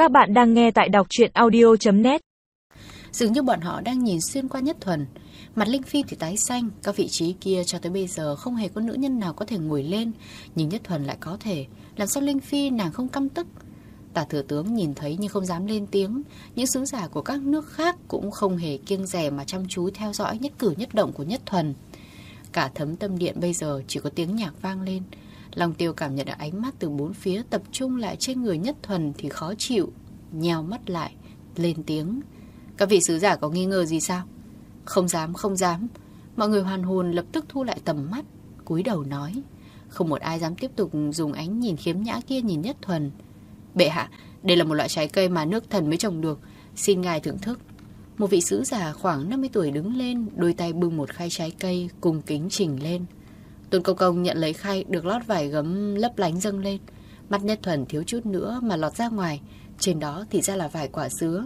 Các bạn đang nghe tại đọc truyện audio.net. Dường như bọn họ đang nhìn xuyên qua Nhất Thuần. Mặt Linh Phi thì tái xanh. Các vị trí kia cho tới bây giờ không hề có nữ nhân nào có thể ngồi lên, nhưng Nhất Thuần lại có thể. Làm sao Linh Phi nàng không căm tức? Tả thừa tướng nhìn thấy nhưng không dám lên tiếng. Những sứ giả của các nước khác cũng không hề kiêng dè mà chăm chú theo dõi nhất cử nhất động của Nhất Thuần. Cả Thấm Tâm Điện bây giờ chỉ có tiếng nhạc vang lên. Long Tiêu cảm nhận được ánh mắt từ bốn phía tập trung lại trên người Nhất Thuần thì khó chịu, nheo mắt lại, lên tiếng. Các vị sứ giả có nghi ngờ gì sao? Không dám, không dám. Mọi người hoàn hồn lập tức thu lại tầm mắt, cúi đầu nói. Không một ai dám tiếp tục dùng ánh nhìn khiếm nhã kia nhìn Nhất Thuần. Bệ hạ, đây là một loại trái cây mà nước thần mới trồng được, xin ngài thưởng thức. Một vị sứ giả khoảng 50 tuổi đứng lên, đôi tay bưng một khay trái cây, cung kính trình lên. Tôn Công Công nhận lấy khay được lót vải gấm lấp lánh dâng lên. Mắt Nhất Thuần thiếu chút nữa mà lọt ra ngoài. Trên đó thì ra là vài quả dứa.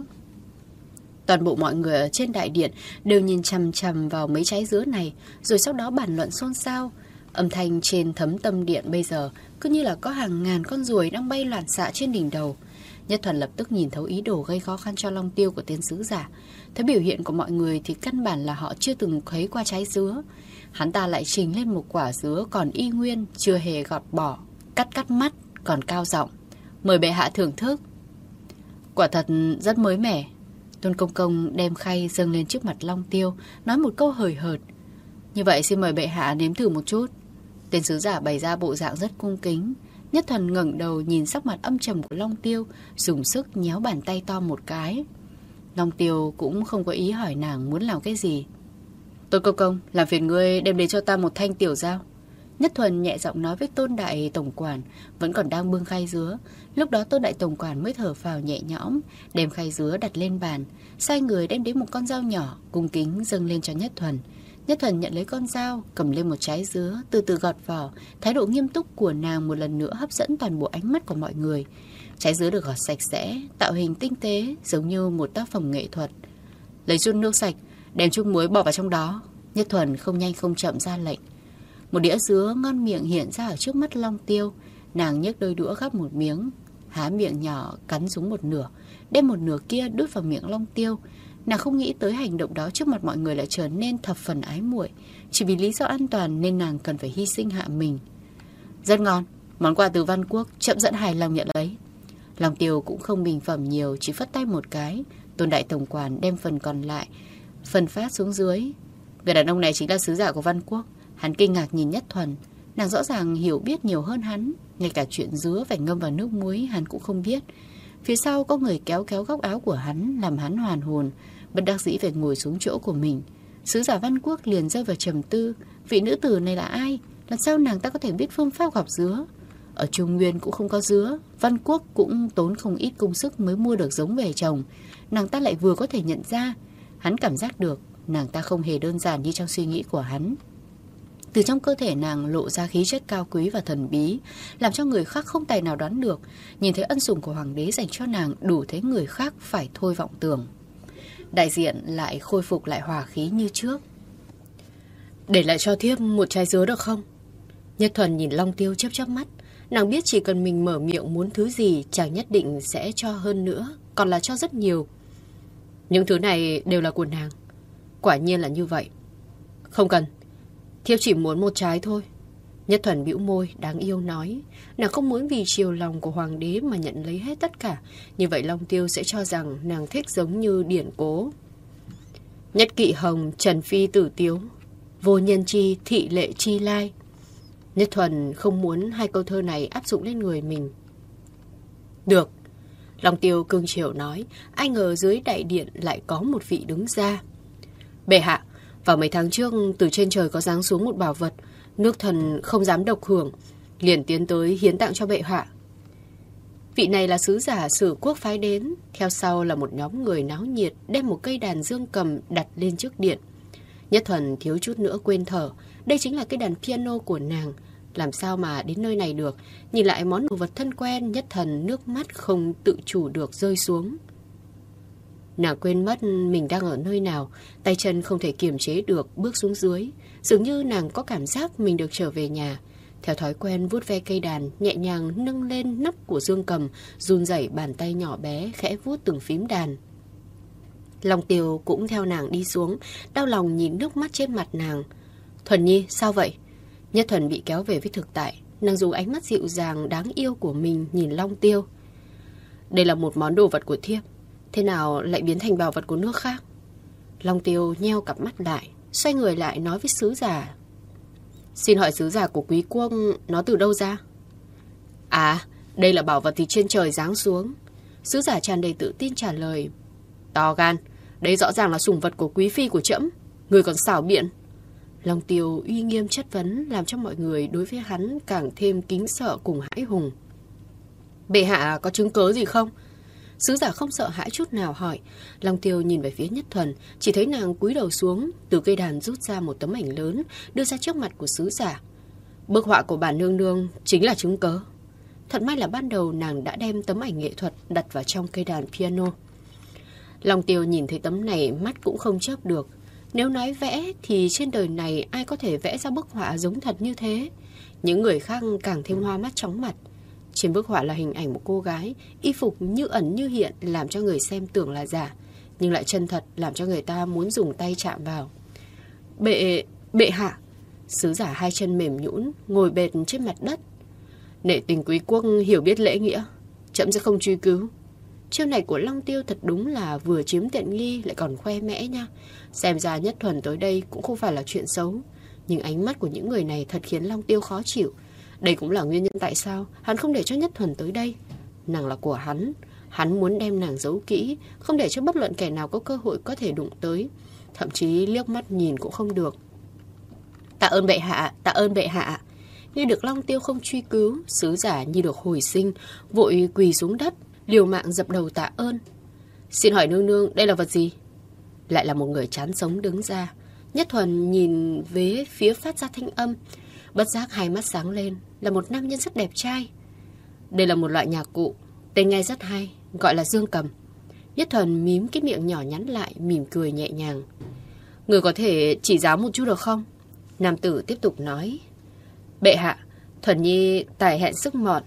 Toàn bộ mọi người ở trên đại điện đều nhìn chằm chằm vào mấy trái dứa này, rồi sau đó bàn luận xôn xao. Âm thanh trên Thấm Tâm Điện bây giờ cứ như là có hàng ngàn con ruồi đang bay loạn xạ trên đỉnh đầu. Nhất Thuần lập tức nhìn thấu ý đồ gây khó khăn cho Long Tiêu của tên sứ giả. Thấy biểu hiện của mọi người thì căn bản là họ chưa từng thấy qua trái dứa. Hắn ta lại trình lên một quả dứa còn y nguyên, chưa hề gọt bỏ, cắt mắt, còn cao giọng. Mời bệ hạ thưởng thức. Quả thật rất mới mẻ. Tôn Công Công đem khay dâng lên trước mặt Long Tiêu, nói một câu hời hợt. Như vậy xin mời bệ hạ nếm thử một chút. Tên sứ giả bày ra bộ dạng rất cung kính. Nhất Thuần ngẩng đầu nhìn sắc mặt âm trầm của Long Tiêu, dùng sức nhéo bàn tay to một cái. Long Tiêu cũng không có ý hỏi nàng muốn làm cái gì. Tôn Công Công, làm phiền ngươi đem đến cho ta một thanh tiểu dao. Nhất Thuần nhẹ giọng nói với Tôn Đại Tổng Quản, vẫn còn đang bưng khay dứa. Lúc đó Tôn Đại Tổng Quản mới thở phào nhẹ nhõm, đem khay dứa đặt lên bàn, sai người đem đến một con dao nhỏ, cung kính dâng lên cho Nhất Thuần. Nhất Thuần nhận lấy con dao, cầm lên một trái dứa, từ từ gọt vỏ. Thái độ nghiêm túc của nàng một lần nữa hấp dẫn toàn bộ ánh mắt của mọi người. Trái dứa được gọt sạch sẽ, tạo hình tinh tế, giống như một tác phẩm nghệ thuật. Lấy chút nước sạch, đem chút muối bỏ vào trong đó. Nhất Thuần không nhanh không chậm ra lệnh. Một đĩa dứa ngon miệng hiện ra ở trước mắt Long Tiêu. Nàng nhấc đôi đũa gắp một miếng, há miệng nhỏ cắn xuống một nửa, đem một nửa kia đút vào miệng Long Tiêu. Nàng không nghĩ tới hành động đó trước mặt mọi người lại trở nên thập phần ái muội. Chỉ vì lý do an toàn nên nàng cần phải hy sinh hạ mình. Rất ngon, món quà từ Văn Quốc, chậm dẫn hài lòng nhận lấy. Long Tiêu cũng không bình phẩm nhiều, chỉ phất tay một cái. Tôn Đại Tổng Quản đem phần còn lại phân phát xuống dưới. Người đàn ông này chính là sứ giả của Văn Quốc. Hắn kinh ngạc nhìn Nhất Thuần. Nàng rõ ràng hiểu biết nhiều hơn hắn. Ngay cả chuyện dứa phải ngâm vào nước muối hắn cũng không biết. Phía sau có người kéo kéo góc áo của hắn, làm hắn hoàn hồn, bất đắc dĩ phải ngồi xuống chỗ của mình. Sứ giả Văn Quốc liền rơi vào trầm tư. Vị nữ tử này là ai? Làm sao nàng ta có thể biết phương pháp gọt dứa? Ở Trung Nguyên cũng không có dứa. Văn Quốc cũng tốn không ít công sức mới mua được giống về trồng. Nàng ta lại vừa có thể nhận ra. Hắn cảm giác được nàng ta không hề đơn giản như trong suy nghĩ của hắn. Từ trong cơ thể nàng lộ ra khí chất cao quý và thần bí, làm cho người khác không tài nào đoán được. Nhìn thấy ân sủng của hoàng đế dành cho nàng, đủ thấy người khác phải thôi vọng tưởng. Đại diện lại khôi phục lại hòa khí như trước. Để lại cho thiếp một trái dứa được không? Nhất Thuần nhìn Long Tiêu chớp chớp mắt. Nàng biết chỉ cần mình mở miệng muốn thứ gì, chàng nhất định sẽ cho hơn nữa, còn là cho rất nhiều. Những thứ này đều là của nàng. Quả nhiên là như vậy. Không cần, thiếp chỉ muốn một trái thôi. Nhất Thuần bĩu môi đáng yêu nói. Nàng không muốn vì chiều lòng của hoàng đế mà nhận lấy hết tất cả. Như vậy Long Tiêu sẽ cho rằng nàng thích giống như điển cố. Nhất kỵ hồng trần phi tử tiếu, vô nhân chi thị lệ chi lai. Nhất Thuần không muốn hai câu thơ này áp dụng lên người mình. Được, Long Tiêu cương chiều nói. Ai ngờ dưới đại điện lại có một vị đứng ra. Bệ hạ, vào mấy tháng trước từ trên trời có giáng xuống một bảo vật, nước thần không dám độc hưởng, liền tiến tới hiến tặng cho bệ hạ. Vị này là sứ giả Sử Quốc phái đến. Theo sau là một nhóm người náo nhiệt đem một cây đàn dương cầm đặt lên trước điện. Nhất Thuần thiếu chút nữa quên thở. Đây chính là cái đàn piano của nàng. Làm sao mà đến nơi này được? Nhìn lại món đồ vật thân quen, Nhất Thuần nước mắt không tự chủ được rơi xuống. Nàng quên mất mình đang ở nơi nào, tay chân không thể kiềm chế được bước xuống dưới. Dường như nàng có cảm giác mình được trở về nhà. Theo thói quen vuốt ve cây đàn, nhẹ nhàng nâng lên nắp của dương cầm, run rẩy bàn tay nhỏ bé khẽ vuốt từng phím đàn. Long Tiêu cũng theo nàng đi xuống, đau lòng nhìn nước mắt trên mặt nàng. Thuần Nhi, sao vậy? Nhất Thuần bị kéo về với thực tại. Nàng dùng ánh mắt dịu dàng đáng yêu của mình nhìn Long Tiêu. Đây là một món đồ vật của thiếp, thế nào lại biến thành bảo vật của nước khác? Long Tiêu nheo cặp mắt lại, xoay người lại nói với sứ giả. Xin hỏi sứ giả của quý quốc nó từ đâu ra? À, đây là bảo vật từ trên trời giáng xuống. Sứ giả tràn đầy tự tin trả lời. To gan, đây rõ ràng là sủng vật của quý phi của trẫm, người còn xảo biện. Long Tiêu uy nghiêm chất vấn làm cho mọi người đối với hắn càng thêm kính sợ cùng hãi hùng. Bệ hạ có chứng cớ gì không? Sứ giả không sợ hãi chút nào hỏi. Long Tiêu nhìn về phía Nhất Thuần, chỉ thấy nàng cúi đầu xuống, từ cây đàn rút ra một tấm ảnh lớn, đưa ra trước mặt của sứ giả. Bức họa của bản nương nương chính là chứng cớ. Thật may là ban đầu nàng đã đem tấm ảnh nghệ thuật đặt vào trong cây đàn piano. Long Tiêu nhìn thấy tấm này mắt cũng không chớp được. Nếu nói vẽ thì trên đời này ai có thể vẽ ra bức họa giống thật như thế. Những người khác càng thêm hoa mắt chóng mặt. Trên bức họa là hình ảnh một cô gái, y phục như ẩn như hiện làm cho người xem tưởng là giả, nhưng lại chân thật làm cho người ta muốn dùng tay chạm vào. Bệ hạ. Sứ giả hai chân mềm nhũn ngồi bệt trên mặt đất. Nể tình quý quốc hiểu biết lễ nghĩa, trẫm sẽ không truy cứu. Chiêu này của Long Tiêu thật đúng là vừa chiếm tiện nghi lại còn khoe mẽ nha. Xem ra Nhất Thuần tới đây cũng không phải là chuyện xấu, nhưng ánh mắt của những người này thật khiến Long Tiêu khó chịu. Đây cũng là nguyên nhân tại sao hắn không để cho Nhất Thuần tới đây. Nàng là của hắn muốn đem nàng giấu kỹ, không để cho bất luận kẻ nào có cơ hội có thể đụng tới, thậm chí liếc mắt nhìn cũng không được. Tạ ơn bệ hạ, tạ ơn bệ hạ. Nghe được Long Tiêu không truy cứu, sứ giả như được hồi sinh, vội quỳ xuống đất, liều mạng dập đầu tạ ơn. Xin hỏi nương nương, đây là vật gì? Lại là một người chán sống đứng ra. Nhất Thuần nhìn về phía phát ra thanh âm, bất giác hai mắt sáng lên, là một nam nhân rất đẹp trai. Đây là một loại nhạc cụ, tên nghe rất hay, gọi là dương cầm. Nhất Thuần mím cái miệng nhỏ nhắn lại, mỉm cười nhẹ nhàng. Người có thể chỉ giáo một chút được không? Nam tử tiếp tục nói. Bệ hạ, Thuần Nhi tài hẹn sức mọn.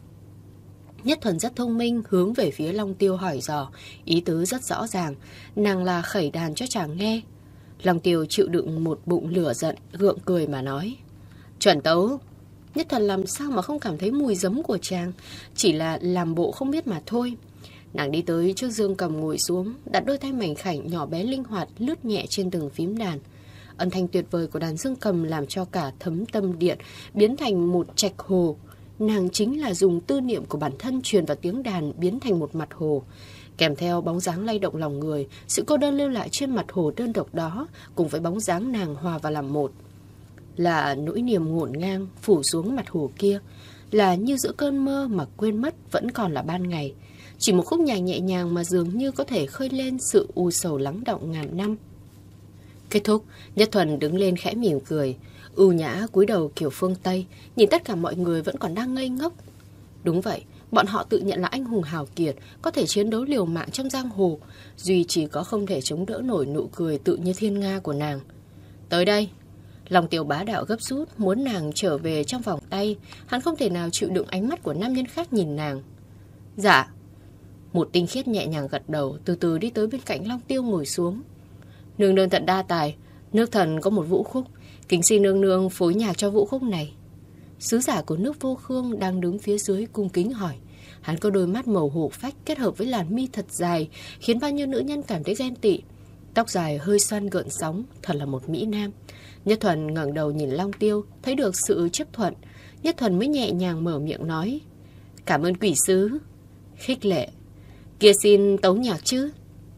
Nhất Thuần rất thông minh, hướng về phía Long Tiêu hỏi dò, ý tứ rất rõ ràng, nàng là khẩy đàn cho chàng nghe. Long Tiêu chịu đựng một bụng lửa giận, gượng cười mà nói. Chuẩn tấu. Nhất Thuần làm sao mà không cảm thấy mùi giấm của chàng, chỉ là làm bộ không biết mà thôi. Nàng đi tới trước dương cầm ngồi xuống, đặt đôi tay mảnh khảnh nhỏ bé linh hoạt lướt nhẹ trên từng phím đàn. Âm thanh tuyệt vời của đàn dương cầm làm cho cả thấm tâm điện biến thành một trạch hồ. Nàng chính là dùng tư niệm của bản thân truyền vào tiếng đàn biến thành một mặt hồ. Kèm theo bóng dáng lay động lòng người, sự cô đơn lưu lại trên mặt hồ đơn độc đó cùng với bóng dáng nàng hòa vào làm một. Là nỗi niềm ngổn ngang phủ xuống mặt hồ kia, là như giữa cơn mơ mà quên mất vẫn còn là ban ngày. Chỉ một khúc nhạc nhẹ nhàng mà dường như có thể khơi lên sự u sầu lắng đọng ngàn năm. Kết thúc, Nhất Thuần đứng lên khẽ mỉm cười, ưu nhã cúi đầu kiểu phương Tây, nhìn tất cả mọi người vẫn còn đang ngây ngốc. Đúng vậy, bọn họ tự nhận là anh hùng hào kiệt, có thể chiến đấu liều mạng trong giang hồ, duy chỉ có không thể chống đỡ nổi nụ cười tự như thiên nga của nàng. Tới đây. Lòng Tiêu bá đạo gấp rút, muốn nàng trở về trong vòng tay, hắn không thể nào chịu đựng ánh mắt của nam nhân khác nhìn nàng. Dạ. Một tinh khiết nhẹ nhàng gật đầu, từ từ đi tới bên cạnh Long Tiêu ngồi xuống. Nương nương thật đa tài, nước thần có một vũ khúc, kính xin nương nương phối nhạc cho vũ khúc này. Sứ giả của nước Vô Khương đang đứng phía dưới cung kính hỏi. Hắn có đôi mắt màu hổ phách kết hợp với làn mi thật dài, khiến bao nhiêu nữ nhân cảm thấy ghen tị. Tóc dài hơi xoăn gợn sóng, thật là một mỹ nam. Nhất Thuần ngẩng đầu nhìn Long Tiêu, thấy được sự chấp thuận. Nhất Thuần mới nhẹ nhàng mở miệng nói. Cảm ơn quỷ sứ. Khích lệ. Kia xin tấu nhạc chứ.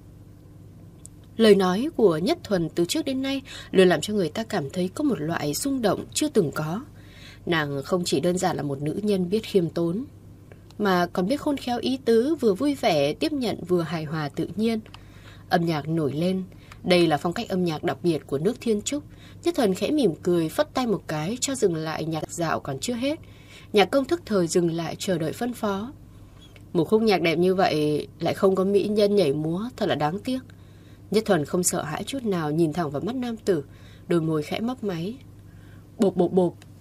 Lời nói của Nhất Thuần từ trước đến nay luôn làm cho người ta cảm thấy có một loại rung động chưa từng có. Nàng không chỉ đơn giản là một nữ nhân biết khiêm tốn, mà còn biết khôn khéo ý tứ, vừa vui vẻ tiếp nhận vừa hài hòa tự nhiên. Âm nhạc nổi lên. Đây là phong cách âm nhạc đặc biệt của nước Thiên Trúc. Nhất Thuần khẽ mỉm cười, phất tay một cái cho dừng lại nhạc dạo còn chưa hết. Nhạc công thức thời dừng lại chờ đợi phân phó. Một khúc nhạc đẹp như vậy lại không có mỹ nhân nhảy múa, thật là đáng tiếc. Nhất Thuần không sợ hãi chút nào nhìn thẳng vào mắt nam tử, đôi môi khẽ mấp máy. Bộp bộp bộp.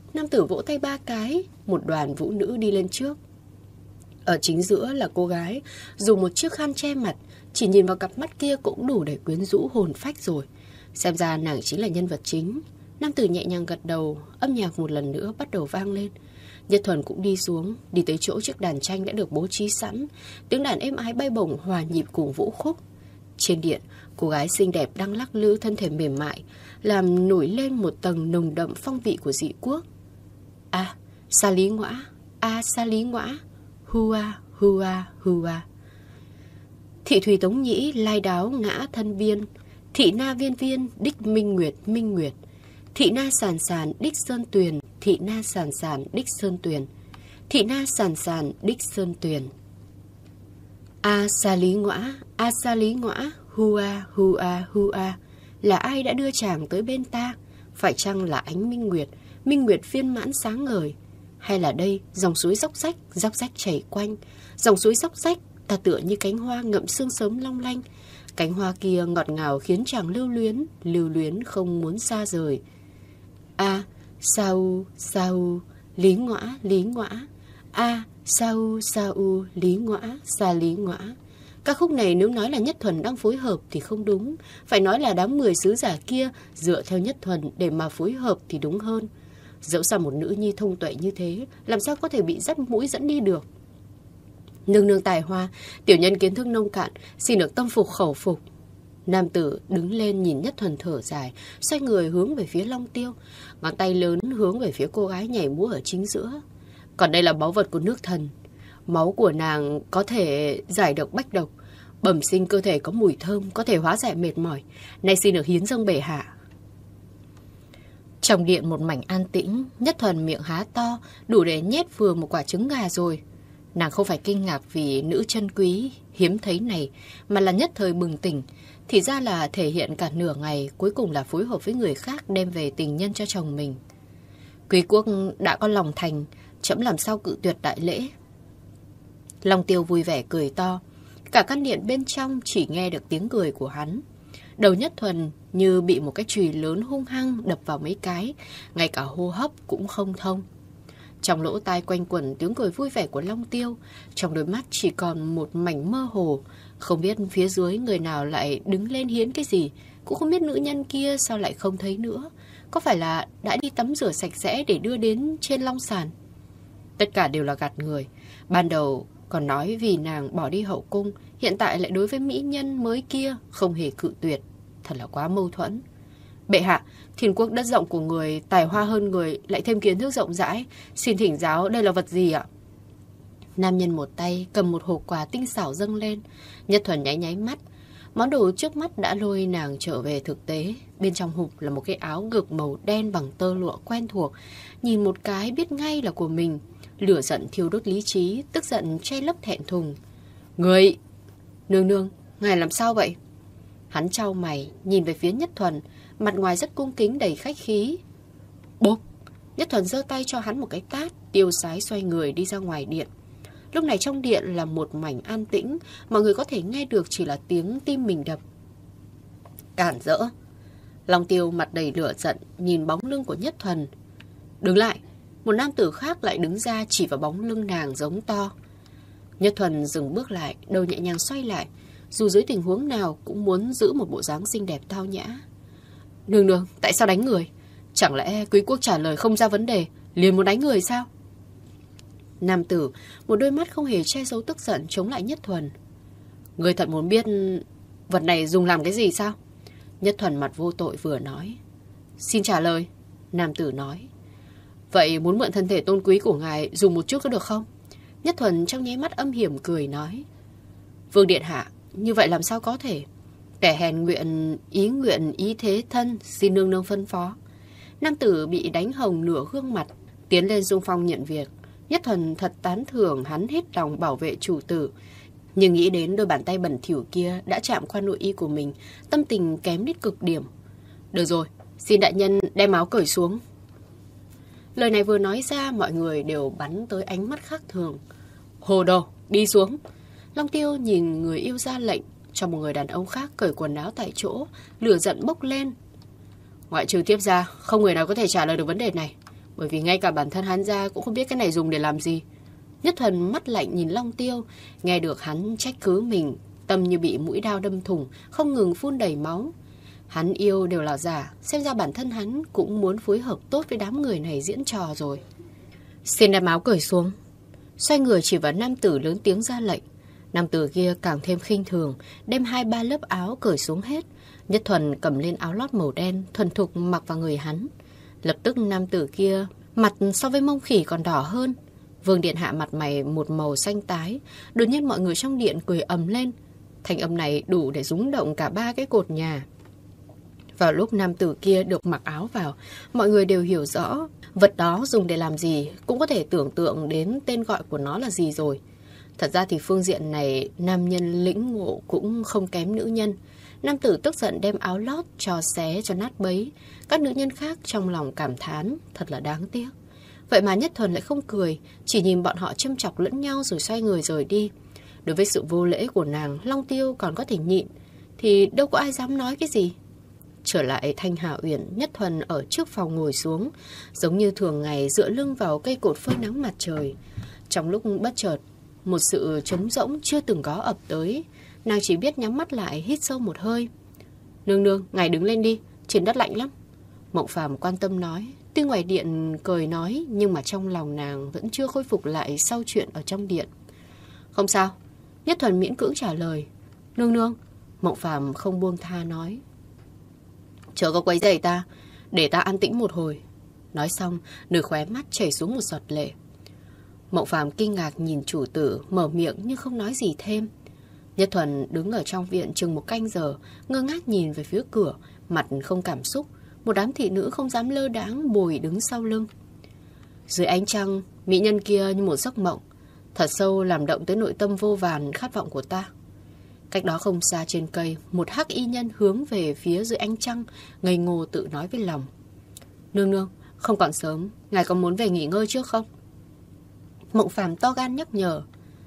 Nam tử vỗ tay 3 cái, một đoàn vũ nữ đi lên trước. Ở chính giữa là cô gái, dùng một chiếc khăn che mặt, chỉ nhìn vào cặp mắt kia cũng đủ để quyến rũ hồn phách rồi. Xem ra nàng chính là nhân vật chính. Nam tử nhẹ nhàng gật đầu, âm nhạc một lần nữa bắt đầu vang lên. Nhất Thuần cũng đi xuống, đi tới chỗ chiếc đàn tranh đã được bố trí sẵn. Tiếng đàn êm ái bay bổng hòa nhịp cùng vũ khúc. Trên điện, cô gái xinh đẹp đang lắc lư thân thể mềm mại, làm nổi lên một tầng nồng đậm phong vị của dị quốc. A, sa lý ngõa, a sa lý ngõa, hua, hua, hua. Thị thủy tống nhĩ, lai đáo ngã thân viên, thị na viên viên, đích minh nguyệt, minh nguyệt. Thị na sàn sàn, đích sơn tuyền, thị na sàn sàn, đích sơn tuyền. Thị na sàn sàn, đích sơn tuyền. A sa lý ngõa, hua, hua, hua. Là ai đã đưa chàng tới bên ta? Phải chăng là ánh minh nguyệt viên mãn sáng ngời? Hay là đây, dòng suối dốc rách chảy quanh. Dòng suối dốc rách, ta tựa như cánh hoa ngậm sương sớm long lanh. Cánh hoa kia ngọt ngào khiến chàng lưu luyến không muốn xa rời. A, sao, lý ngõa. A, sao, lý ngõa, xa lý ngõa. Ca khúc này nếu nói là Nhất Thuần đang phối hợp thì không đúng. Phải nói là đám 10 sứ giả kia dựa theo Nhất Thuần để mà phối hợp thì đúng hơn. Dẫu sao một nữ nhi thông tuệ như thế, làm sao có thể bị dắt mũi dẫn đi được. Nương nương tài hoa, tiểu nhân kiến thức nông cạn, xin được tâm phục khẩu phục. Nam tử đứng lên nhìn Nhất Thuần thở dài, xoay người hướng về phía Long Tiêu, ngón tay lớn hướng về phía cô gái nhảy múa ở chính giữa. Còn đây là báu vật của nước thần. Máu của nàng có thể giải độc bách độc, bẩm sinh cơ thể có mùi thơm, có thể hóa giải mệt mỏi. Nay xin được hiến dâng bệ hạ. Trong điện một mảnh an tĩnh, Nhất Thuần miệng há to, đủ để nhét vừa một quả trứng gà rồi. Nàng không phải kinh ngạc vì nữ chân quý, hiếm thấy này, mà là nhất thời bừng tỉnh. Thì ra là thể hiện cả nửa ngày, cuối cùng là phối hợp với người khác đem về tình nhân cho chồng mình. Quý quốc đã có lòng thành, trẫm làm sao cự tuyệt đại lễ. Long Tiêu vui vẻ cười to. Cả căn điện bên trong chỉ nghe được tiếng cười của hắn. Đầu Nhất Thuần như bị một cái chùy lớn hung hăng đập vào mấy cái, ngay cả hô hấp cũng không thông. Trong lỗ tai quanh quẩn tiếng cười vui vẻ của Long Tiêu, trong đôi mắt chỉ còn một mảnh mơ hồ. Không biết phía dưới người nào lại đứng lên hiến cái gì, cũng không biết nữ nhân kia sao lại không thấy nữa. Có phải là đã đi tắm rửa sạch sẽ để đưa đến trên long sàn? Tất cả đều là gạt người. Ban đầu còn nói vì nàng bỏ đi hậu cung, hiện tại lại đối với mỹ nhân mới kia không hề cự tuyệt. Thật là quá mâu thuẫn. Bệ hạ, thiên quốc đất rộng của người, tài hoa hơn người, lại thêm kiến thức rộng rãi. Xin thỉnh giáo đây là vật gì ạ? Nam nhân một tay cầm một hộp quà tinh xảo dâng lên. Nhất Thuần nháy nháy mắt. Món đồ trước mắt đã lôi nàng trở về thực tế. Bên trong hộp là một cái áo ngực màu đen bằng tơ lụa quen thuộc. Nhìn một cái biết ngay là của mình. Lửa giận thiêu đốt lý trí, tức giận che lấp thẹn thùng. Người! Nương, ngài làm sao vậy? Hắn chau mày, nhìn về phía Nhất Thuần, mặt ngoài rất cung kính đầy khách khí. Bốp! Nhất Thuần giơ tay cho hắn một cái tát, tiêu sái xoay người đi ra ngoài điện. Lúc này trong điện là một mảnh an tĩnh, mọi người có thể nghe được chỉ là tiếng tim mình đập. Cản rỡ! Long Tiêu mặt đầy lửa giận, nhìn bóng lưng của Nhất Thuần. Đứng lại! Một nam tử khác lại đứng ra chỉ vào bóng lưng nàng giống to. Nhất Thuần dừng bước lại, đầu nhẹ nhàng xoay lại. Dù dưới tình huống nào cũng muốn giữ một bộ dáng xinh đẹp tao nhã. Nương, tại sao đánh người? Chẳng lẽ quý quốc trả lời không ra vấn đề, liền muốn đánh người sao? Nam tử, một đôi mắt không hề che giấu tức giận chống lại Nhất Thuần. Người thật muốn biết vật này dùng làm cái gì sao? Nhất Thuần mặt vô tội vừa nói. Xin trả lời. Nam tử nói. Vậy muốn mượn thân thể tôn quý của ngài dùng một chút có được không? Nhất Thuần trong nháy mắt âm hiểm cười nói. Vương điện hạ, như vậy làm sao có thể? Kẻ hèn nguyện ý thế thân, xin nương nương phân phó. Nam tử bị đánh hồng nửa gương mặt, tiến lên xung phong nhận việc. Nhất Thuần thật tán thưởng hắn hết lòng bảo vệ chủ tử. Nhưng nghĩ đến đôi bàn tay bẩn thỉu kia đã chạm qua nội y của mình, tâm tình kém đến cực điểm. Được rồi, xin đại nhân đem áo cởi xuống. Lời này vừa nói ra, mọi người đều bắn tới ánh mắt khác thường. Hồ đồ, đi xuống. Long Tiêu nhìn người yêu ra lệnh cho một người đàn ông khác cởi quần áo tại chỗ, lửa giận bốc lên. Ngoại trừ tiếp ra, không người nào có thể trả lời được vấn đề này. Bởi vì ngay cả bản thân hắn ra cũng không biết cái này dùng để làm gì. Nhất Thuần mắt lạnh nhìn Long Tiêu, nghe được hắn trách cứ mình, tâm như bị mũi dao đâm thủng, không ngừng phun đầy máu. Hắn yêu đều là giả, xem ra bản thân hắn cũng muốn phối hợp tốt với đám người này diễn trò rồi. Xin đem áo cởi xuống. Xoay người chỉ vào nam tử lớn tiếng ra lệnh. Nam tử kia càng thêm khinh thường, đem 2-3 lớp áo cởi xuống hết. Nhất Thuần cầm lên áo lót màu đen, thuần thục mặc vào người hắn. Lập tức nam tử kia, mặt so với mông khỉ còn đỏ hơn. Vương điện hạ mặt mày một màu xanh tái. Đột nhiên mọi người trong điện cười ầm lên. Thanh âm này đủ để rúng động cả 3 cái cột nhà. Vào lúc nam tử kia được mặc áo vào, mọi người đều hiểu rõ vật đó dùng để làm gì, cũng có thể tưởng tượng đến tên gọi của nó là gì rồi. Thật ra thì phương diện này, nam nhân lĩnh ngộ cũng không kém nữ nhân. Nam tử tức giận đem áo lót cho xé cho nát bấy. Các nữ nhân khác trong lòng cảm thán, thật là đáng tiếc. Vậy mà Nhất Thuần lại không cười, chỉ nhìn bọn họ châm chọc lẫn nhau rồi xoay người rời đi. Đối với sự vô lễ của nàng, Long Tiêu còn có thể nhịn, thì đâu có ai dám nói cái gì. Trở lại Thanh Hà Uyển, Nhất Thuần ở trước phòng ngồi xuống, giống như thường ngày dựa lưng vào cây cột phơi nắng mặt trời. Trong lúc bất chợt, một sự trống rỗng chưa từng có ập tới, nàng chỉ biết nhắm mắt lại hít sâu một hơi. Nương nương, ngài đứng lên đi, trên đất lạnh lắm. Mộng Phàm quan tâm nói. Tuy ngoài điện cười nói, nhưng mà trong lòng nàng vẫn chưa khôi phục lại sau chuyện ở trong điện. Không sao. Nhất Thuần miễn cưỡng trả lời. Nương nương. Mộng Phàm không buông tha nói. Chớ có quấy rầy ta, để ta an tĩnh một hồi. Nói xong, nơi khóe mắt chảy xuống một giọt lệ. Mộng Phàm kinh ngạc nhìn chủ tử, mở miệng nhưng không nói gì thêm. Nhất Thuần đứng ở trong viện chừng một canh giờ, ngơ ngác nhìn về phía cửa, mặt không cảm xúc. Một đám thị nữ không dám lơ đãng bồi đứng sau lưng. Dưới ánh trăng, mỹ nhân kia như một giấc mộng, thật sâu làm động tới nội tâm vô vàn khát vọng của ta. Cách đó không xa trên cây, một hắc y nhân hướng về phía dưới ánh trăng, ngây ngô tự nói với lòng. Nương nương, không còn sớm, ngài có muốn về nghỉ ngơi trước không? Mộng Phàm to gan nhắc nhở.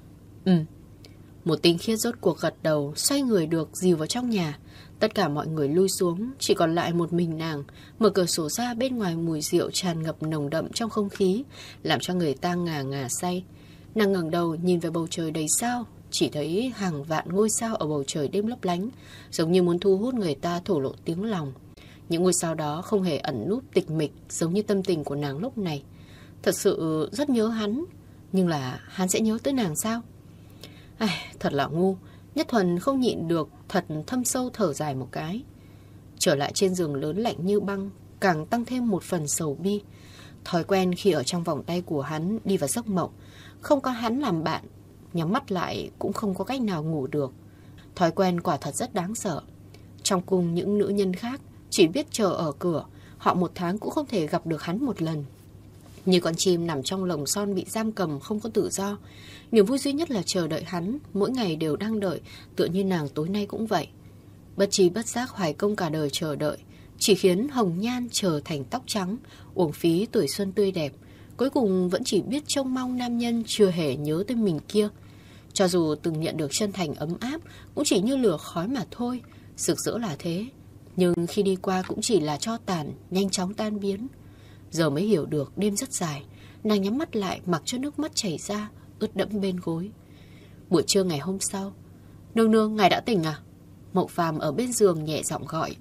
Một tinh khiết rốt cuộc gật đầu, xoay người được dìu vào trong nhà. Tất cả mọi người lui xuống, chỉ còn lại một mình nàng. Mở cửa sổ ra, bên ngoài mùi rượu tràn ngập nồng đậm trong không khí, làm cho người ta ngà ngà say. Nàng ngẩng đầu nhìn về bầu trời đầy sao, chỉ thấy hàng vạn ngôi sao ở bầu trời đêm lấp lánh, giống như muốn thu hút người ta thổ lộ tiếng lòng. Những ngôi sao đó không hề ẩn núp tịch mịch, giống như tâm tình của nàng lúc này. Thật sự rất nhớ hắn, nhưng là hắn sẽ nhớ tới nàng sao? Thật là ngu. Nhất Thuần không nhịn được, thật thâm sâu thở dài một cái. Trở lại trên giường lớn lạnh như băng, càng tăng thêm một phần sầu bi. Thói quen khi ở trong vòng tay của hắn đi vào giấc mộng, không có hắn làm bạn, nhắm mắt lại cũng không có cách nào ngủ được. Thói quen quả thật rất đáng sợ. Trong cung những nữ nhân khác chỉ biết chờ ở cửa, họ 1 tháng cũng không thể gặp được hắn một lần. Như con chim nằm trong lồng son bị giam cầm không có tự do. Niềm vui duy nhất là chờ đợi hắn, mỗi ngày đều đang đợi, tựa như nàng tối nay cũng vậy. Bất tri bất giác hoài công cả đời chờ đợi, chỉ khiến hồng nhan trở thành tóc trắng, uổng phí tuổi xuân tươi đẹp. Cuối cùng vẫn chỉ biết trông mong nam nhân chưa hề nhớ tới mình kia. Cho dù từng nhận được chân thành ấm áp, cũng chỉ như lửa khói mà thôi, rực rỡ là thế. Nhưng khi đi qua cũng chỉ là tro tàn, nhanh chóng tan biến. Giờ mới hiểu được đêm rất dài, nàng nhắm mắt lại mặc cho nước mắt chảy ra, ướt đẫm bên gối. Buổi trưa ngày hôm sau, nương nương, ngài đã tỉnh à? Mộng Phàm ở bên giường nhẹ giọng gọi.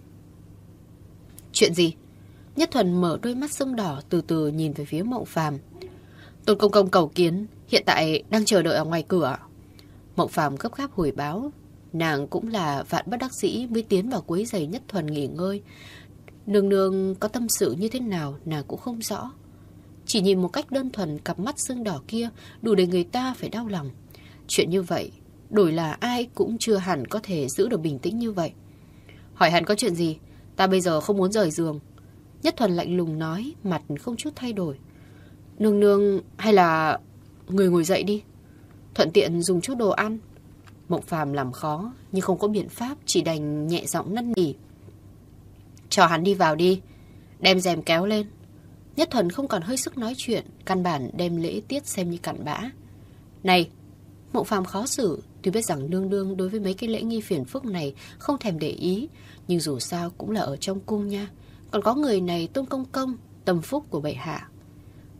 Chuyện gì? Nhất Thuần mở đôi mắt sưng đỏ, từ từ nhìn về phía Mộng Phàm. Tôn công công cầu kiến, hiện tại đang chờ đợi ở ngoài cửa. Mộng Phàm gấp gáp hồi báo. Nàng cũng là vạn bất đắc dĩ mới tiến vào quấy giày Nhất Thuần nghỉ ngơi. Nương nương có tâm sự như thế nào nàng cũng không rõ. Chỉ nhìn một cách đơn thuần cặp mắt sưng đỏ kia đủ để người ta phải đau lòng. Chuyện như vậy, đổi là ai cũng chưa hẳn có thể giữ được bình tĩnh như vậy. Hỏi hắn có chuyện gì? Ta bây giờ không muốn rời giường. Nhất Thuần lạnh lùng nói, mặt không chút thay đổi. Nương nương, hay là người ngồi dậy đi, thuận tiện dùng chút đồ ăn. Mộng Phàm làm khó, nhưng không có biện pháp, chỉ đành nhẹ giọng năn nỉ. Cho hắn đi vào đi, đem rèm kéo lên. Nhất Thuần không còn hơi sức nói chuyện, căn bản đem lễ tiết xem như cặn bã. Này, Mộng Phàm khó xử, tuy biết rằng nương nương đối với mấy cái lễ nghi phiền phức này không thèm để ý, nhưng dù sao cũng là ở trong cung nha. Còn có người này Tôn công công, tâm phúc của bệ hạ.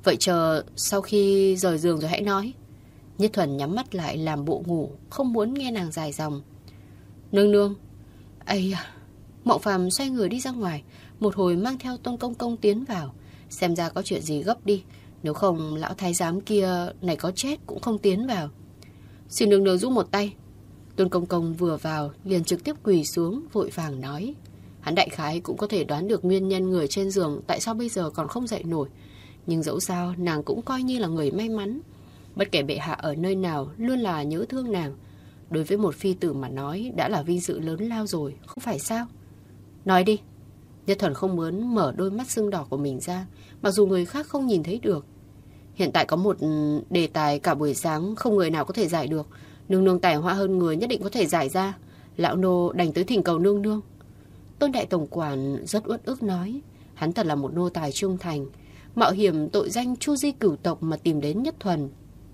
Vậy chờ sau khi rời giường rồi hãy nói. Nhất Thuần nhắm mắt lại làm bộ ngủ, không muốn nghe nàng dài dòng. Nương nương. Ây à. Mộng Phàm xoay người đi ra ngoài, một hồi mang theo Tôn Công Công tiến vào. Xem ra có chuyện gì gấp đi, nếu không lão thái giám kia này có chết cũng không tiến vào. Xin nương nương giúp một tay. Tôn Công Công vừa vào liền trực tiếp quỳ xuống, vội vàng nói. Hắn đại khái cũng có thể đoán được nguyên nhân người trên giường tại sao bây giờ còn không dậy nổi. Nhưng dẫu sao nàng cũng coi như là người may mắn. Bất kể bệ hạ ở nơi nào luôn là nhớ thương nàng. Đối với một phi tử mà nói đã là vinh dự lớn lao rồi, không phải sao? Nói đi. Nhất Thuần không muốn mở đôi mắt sưng đỏ của mình ra, mặc dù người khác không nhìn thấy được. Hiện tại có một đề tài cả buổi sáng không người nào có thể giải được. Nương nương tài hoa hơn người nhất định có thể giải ra. Lão nô đành tới thỉnh cầu nương nương. Tôn đại tổng quản rất uất ức nói. Hắn thật là một nô tài trung thành, mạo hiểm tội danh chu di cửu tộc mà tìm đến Nhất Thuần.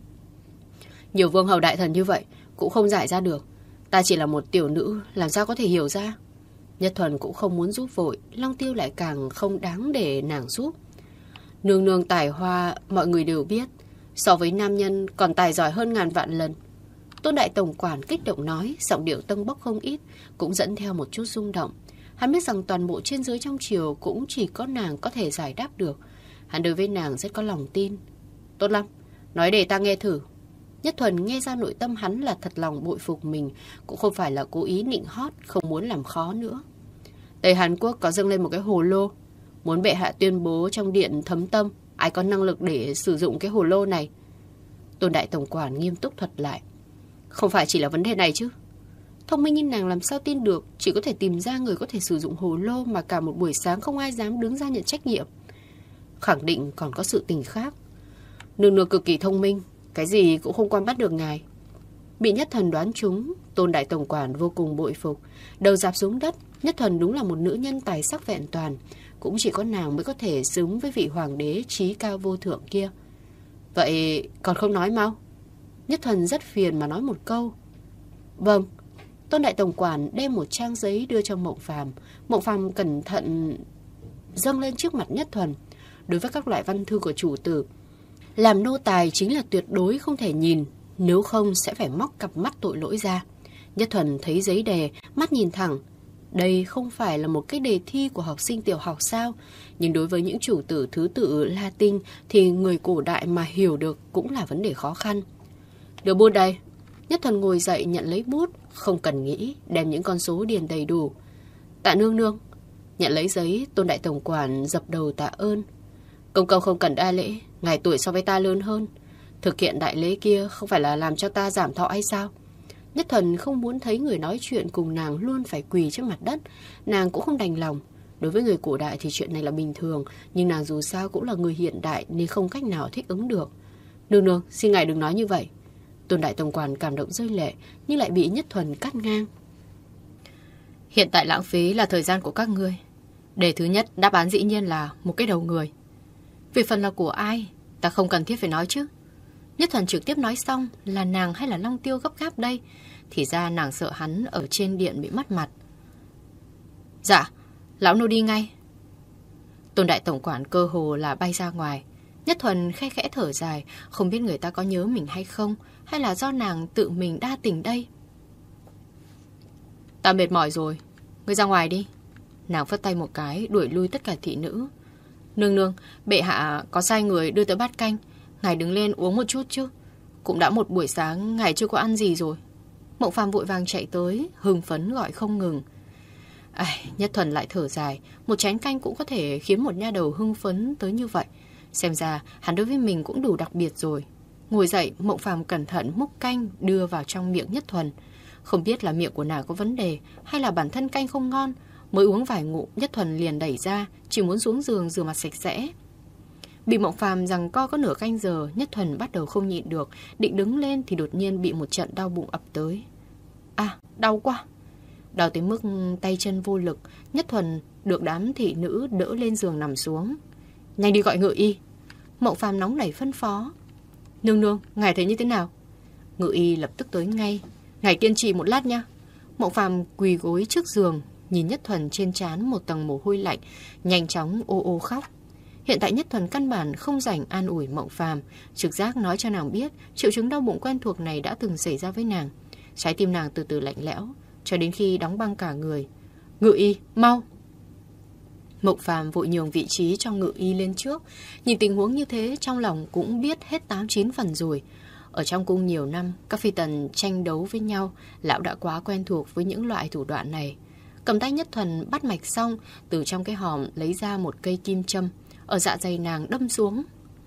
Nhiều vương hầu đại thần như vậy cũng không giải ra được. Ta chỉ là một tiểu nữ, làm sao có thể hiểu ra? Nhất Thuần cũng không muốn giúp vội, Long Tiêu lại càng không đáng để nàng giúp. Nương nương tài hoa mọi người đều biết, so với nam nhân còn tài giỏi hơn ngàn vạn lần. Tôn đại tổng quản kích động nói, giọng điệu tâng bốc không ít, cũng dẫn theo một chút rung động. Hắn biết rằng toàn bộ trên dưới trong triều cũng chỉ có nàng có thể giải đáp được. Hắn đối với nàng rất có lòng tin. Tốt lắm, nói để ta nghe thử. Nhất Thuần nghe ra nội tâm hắn là thật lòng bội phục mình, cũng không phải là cố ý nịnh hót, không muốn làm khó nữa. Tây Hàn Quốc có dâng lên một cái hồ lô, muốn bệ hạ tuyên bố trong điện Thấm Tâm ai có năng lực để sử dụng cái hồ lô này. Tôn đại tổng quản nghiêm túc thuật lại. Không phải chỉ là vấn đề này chứ. Thông minh như nàng làm sao tin được, chỉ có thể tìm ra người có thể sử dụng hồ lô mà cả một buổi sáng không ai dám đứng ra nhận trách nhiệm. Khẳng định còn có sự tình khác. Nương nương cực kỳ thông minh, cái gì cũng không quan bắt được ngài. Bị Nhất Thuần đoán trúng, Tôn đại tổng quản vô cùng bội phục, đầu rạp xuống đất. Nhất Thuần đúng là một nữ nhân tài sắc vẹn toàn, cũng chỉ có nàng mới có thể xứng với vị hoàng đế trí cao vô thượng kia. Vậy còn không nói mau? Nhất Thuần rất phiền mà nói một câu. Vâng. Tôn đại tổng quản đem một trang giấy đưa cho Mộng Phàm. Mộng Phàm cẩn thận dâng lên trước mặt Nhất Thuần. Đối với các loại văn thư của chủ tử, làm nô tài chính là tuyệt đối không thể nhìn, nếu không sẽ phải móc cặp mắt tội lỗi ra. Nhất Thuần thấy giấy đề, mắt nhìn thẳng. Đây không phải là một cái đề thi của học sinh tiểu học sao? Nhưng đối với những chủ tử thứ tự Latin thì người cổ đại mà hiểu được cũng là vấn đề khó khăn. Đưa bút đây. Nhất Thuần ngồi dậy nhận lấy bút, không cần nghĩ, đem những con số điền đầy đủ. Tạ nương nương. Nhận lấy giấy, Tôn đại tổng quản dập đầu tạ ơn. Công công không cần đa lễ, ngài tuổi so với ta lớn hơn. Thực hiện đại lễ kia không phải là làm cho ta giảm thọ hay sao? Nhất Thuần không muốn thấy người nói chuyện cùng nàng luôn phải quỳ trên mặt đất. Nàng cũng không đành lòng. Đối với người cổ đại thì chuyện này là bình thường, nhưng nàng dù sao cũng là người hiện đại nên không cách nào thích ứng được. Nương nương, xin ngài đừng nói như vậy. Tôn đại tổng quản cảm động rơi lệ, nhưng lại bị Nhất Thuần cắt ngang. Hiện tại lãng phí là thời gian của các ngươi. Đề thứ nhất, đáp án dĩ nhiên là một cái đầu người. Về phần là của ai, ta không cần thiết phải nói chứ. Nhất Thuần trực tiếp nói xong, là nàng hay là Long Tiêu gấp gáp đây? Thì ra nàng sợ hắn ở trên điện bị mất mặt. Dạ, lão nô đi ngay. Tôn đại tổng quản cơ hồ là bay ra ngoài. Nhất Thuần khe khẽ thở dài, không biết người ta có nhớ mình hay không, hay là do nàng tự mình đa tình đây. Ta mệt mỏi rồi, ngươi ra ngoài đi. Nàng phất tay một cái, đuổi lui tất cả thị nữ. Nương nương, bệ hạ có sai người đưa tới bát canh, ngài đứng lên uống một chút chứ. Cũng đã một buổi sáng ngài chưa có ăn gì rồi. Mộng Phàm vội vàng chạy tới, hưng phấn gọi không ngừng. Nhất Thuần lại thở dài, một chén canh cũng có thể khiến một nha đầu hưng phấn tới như vậy. Xem ra hắn đối với mình cũng đủ đặc biệt rồi. Ngồi dậy, Mộng Phàm cẩn thận múc canh đưa vào trong miệng Nhất Thuần. Không biết là miệng của nàng có vấn đề hay là bản thân canh không ngon. Mới uống vài ngụm, Nhất Thuần liền đẩy ra, chỉ muốn xuống giường rửa mặt sạch sẽ. Bị Mộng Phàm giằng co có nửa canh giờ, Nhất Thuần bắt đầu không nhịn được, định đứng lên thì đột nhiên bị một trận đau bụng ập tới. Đau quá. Đau tới mức tay chân vô lực, Nhất Thuần được đám thị nữ đỡ lên giường nằm xuống. Nhanh đi gọi ngự y. Mộng Phàm nóng nảy phân phó. Nương nương, ngài thấy như thế nào? Ngự y lập tức tới ngay. Ngài kiên trì một lát nha. Mộng Phàm quỳ gối trước giường, nhìn Nhất Thuần trên trán một tầng mồ hôi lạnh, nhanh chóng ô ô khóc. Hiện tại Nhất Thuần căn bản không rảnh an ủi Mộng Phàm, trực giác nói cho nàng biết triệu chứng đau bụng quen thuộc này đã từng xảy ra với nàng. Trái tim nàng từ từ lạnh lẽo, cho đến khi đóng băng cả người. Ngự y, mau! Mộng Phàm vội nhường vị trí cho Ngự y lên trước. Nhìn tình huống như thế, trong lòng cũng biết hết 8-9 phần rồi. Ở trong cung nhiều năm, các phi tần tranh đấu với nhau, lão đã quá quen thuộc với những loại thủ đoạn này. Cầm tay Nhất Thuần bắt mạch xong, từ trong cái hòm lấy ra một cây kim châm, ở dạ dày nàng đâm xuống.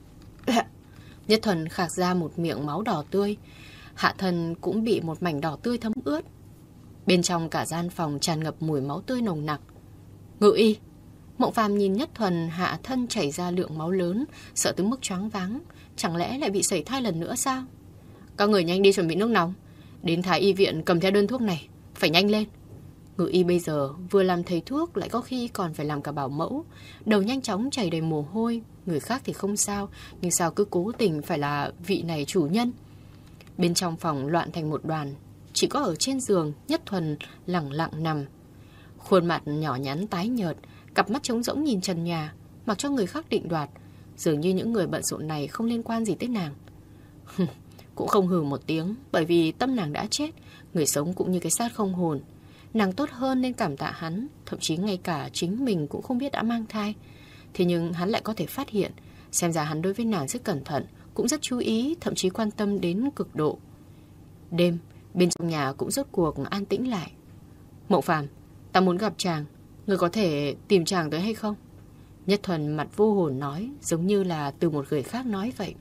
Nhất Thuần khạc ra một miệng máu đỏ tươi, hạ thân cũng bị một mảnh đỏ tươi thấm ướt. Bên trong cả gian phòng tràn ngập mùi máu tươi nồng nặc. Ngự y! Mộng Phàm nhìn Nhất Thuần hạ thân chảy ra lượng máu lớn, sợ tới mức choáng váng. Chẳng lẽ lại bị sẩy thai lần nữa sao? Các người nhanh đi chuẩn bị nước nóng, đến Thái y viện cầm theo đơn thuốc này, phải nhanh lên. Ngự y bây giờ vừa làm thầy thuốc, lại có khi còn phải làm cả bảo mẫu. Đầu nhanh chóng chảy đầy mồ hôi. Người khác thì không sao, nhưng sao cứ cố tình phải là vị này chủ nhân. Bên trong phòng loạn thành một đoàn. Chỉ có ở trên giường Nhất Thuần lẳng lặng nằm, khuôn mặt nhỏ nhắn tái nhợt, cặp mắt trống rỗng nhìn trần nhà, mặc cho người khác định đoạt. Dường như những người bận rộn này không liên quan gì tới nàng. Cũng không hừ một tiếng, bởi vì tâm nàng đã chết. Người sống cũng như cái xác không hồn. Nàng tốt hơn nên cảm tạ hắn. Thậm chí ngay cả chính mình cũng không biết đã mang thai. Thế nhưng hắn lại có thể phát hiện. Xem ra hắn đối với nàng rất cẩn thận, cũng rất chú ý, thậm chí quan tâm đến cực độ. Đêm, bên trong nhà cũng rốt cuộc an tĩnh lại. Mộng Phàm, ta muốn gặp chàng, người có thể tìm chàng tới hay không? Nhất Thuần mặt vô hồn nói, giống như là từ một người khác nói vậy.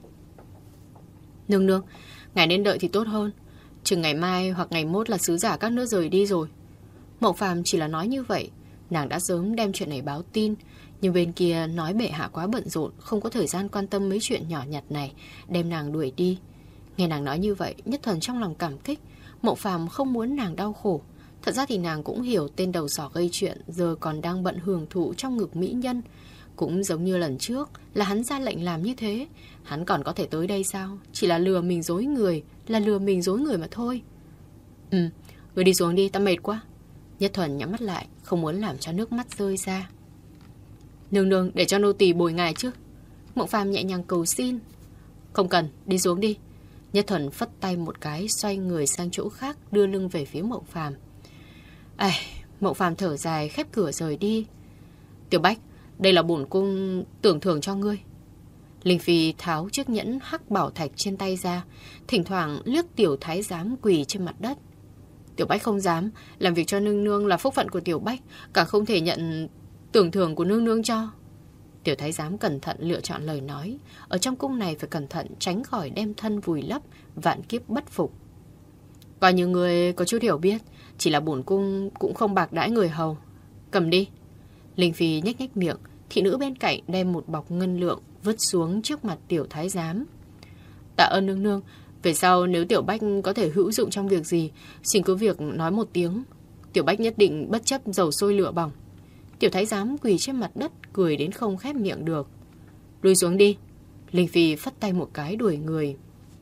Nương nương, ngài nên đợi thì tốt hơn. Chừng ngày mai hoặc ngày mốt là sứ giả các nước rời đi rồi. Mộng Phàm chỉ là nói như vậy. Nàng đã sớm đem chuyện này báo tin. Nhưng bên kia nói bệ hạ quá bận rộn, không có thời gian quan tâm mấy chuyện nhỏ nhặt này, đem nàng đuổi đi. Nghe nàng nói như vậy, Nhất Thuần trong lòng cảm kích. Mộng Phàm không muốn nàng đau khổ. Thật ra thì nàng cũng hiểu tên đầu sỏ gây chuyện giờ còn đang bận hưởng thụ trong ngực mỹ nhân. Cũng giống như lần trước là hắn ra lệnh làm như thế. Hắn còn có thể tới đây sao? Chỉ là lừa mình dối người, mà thôi. Người đi xuống đi, ta mệt quá. Nhất Thuần nhắm mắt lại, không muốn làm cho nước mắt rơi ra. Nương nương, để cho nô tỳ bồi ngài chứ. Mộng Phàm nhẹ nhàng cầu xin. Không cần, đi xuống đi. Nhất Thuần phất tay một cái, xoay người sang chỗ khác, đưa lưng về phía Mộng Phàm. Mộng Phàm thở dài, khép cửa rời đi. Tiểu Bách, đây là bổn cung tưởng thưởng cho ngươi. Linh Phi tháo chiếc nhẫn hắc bảo thạch trên tay ra, thỉnh thoảng liếc Tiểu Thái giám quỳ trên mặt đất. Tiểu Bách không dám, làm việc cho nương nương là phúc phận của Tiểu Bách, càng không thể nhận tưởng thưởng của nương nương cho. Tiểu Thái giám cẩn thận lựa chọn lời nói. Ở trong cung này phải cẩn thận, tránh khỏi đem thân vùi lấp, vạn kiếp bất phục. Coi như người có chút hiểu biết, chỉ là bổn cung cũng không bạc đãi người hầu. Cầm đi. Linh Phi nhếch nhếch miệng, thị nữ bên cạnh đem một bọc ngân lượng vứt xuống trước mặt Tiểu Thái giám. Tạ ơn nương nương, về sau nếu Tiểu Bách có thể hữu dụng trong việc gì, xin cứ việc nói một tiếng. Tiểu Bách nhất định bất chấp dầu sôi lửa bỏng. Tiểu Thái giám quỳ trên mặt đất, cười đến không khép miệng được. Lùi xuống đi. Linh Phi phất tay một cái đuổi người.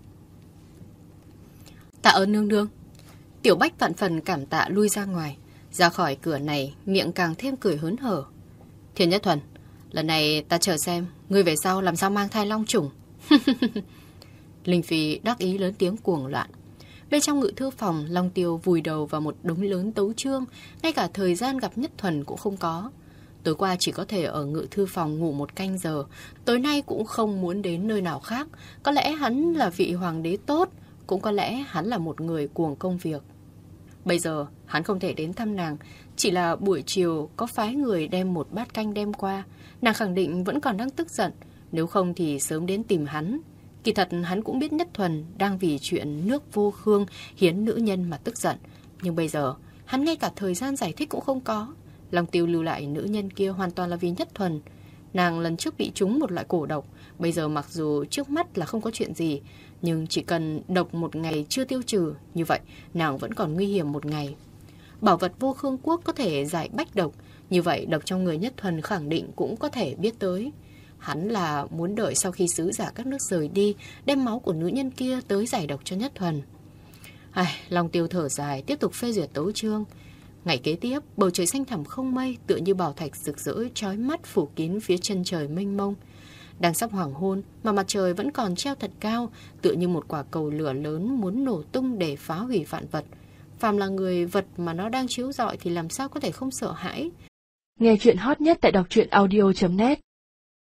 Tạ ơn nương nương. Tiểu Bách vạn phần cảm tạ lui ra ngoài. Ra khỏi cửa này, miệng càng thêm cười hớn hở. Thiên Nhất Thuần, lần này ta chờ xem ngươi về sau làm sao mang thai long chủng. Linh Phi đắc ý lớn tiếng cuồng loạn. Bên trong ngự thư phòng, Long Tiêu vùi đầu vào một đống lớn tấu chương, ngay cả thời gian gặp Nhất Thuần cũng không có. Tối qua chỉ có thể ở ngự thư phòng ngủ 1 canh giờ, tối nay cũng không muốn đến nơi nào khác. Có lẽ hắn là vị hoàng đế tốt, cũng có lẽ hắn là một người cuồng công việc. Bây giờ hắn không thể đến thăm nàng, chỉ là buổi chiều có phái người đem một bát canh đem qua. Nàng khẳng định vẫn còn đang tức giận, nếu không thì sớm đến tìm hắn. Kỳ thật hắn cũng biết Nhất Thuần đang vì chuyện nước vô khương hiến nữ nhân mà tức giận. Nhưng bây giờ hắn ngay cả thời gian giải thích cũng không có. Long Tiêu lưu lại nữ nhân kia hoàn toàn là vì Nhất Thuần. Nàng lần trước bị trúng một loại cổ độc. Bây giờ mặc dù trước mắt là không có chuyện gì, nhưng chỉ cần độc 1 ngày chưa tiêu trừ, như vậy nàng vẫn còn nguy hiểm 1 ngày. Bảo vật vô khương quốc có thể giải bách độc, như vậy độc trong người Nhất Thuần khẳng định cũng có thể biết tới. Hắn là muốn đợi sau khi sứ giả các nước rời đi, đem máu của nữ nhân kia tới giải độc cho Nhất Thuần. Long Tiêu thở dài, tiếp tục phê duyệt tấu chương. Ngày kế tiếp, bầu trời xanh thẳm không mây, tựa như bảo thạch rực rỡ chói mắt phủ kín phía chân trời mênh mông. Đang sắp hoàng hôn mà mặt trời vẫn còn treo thật cao, tựa như một quả cầu lửa lớn muốn nổ tung để phá hủy vạn vật. Phàm là người vật mà nó đang chiếu rọi thì làm sao có thể không sợ hãi. Nghe chuyện hot nhất tại đọc truyện audio.net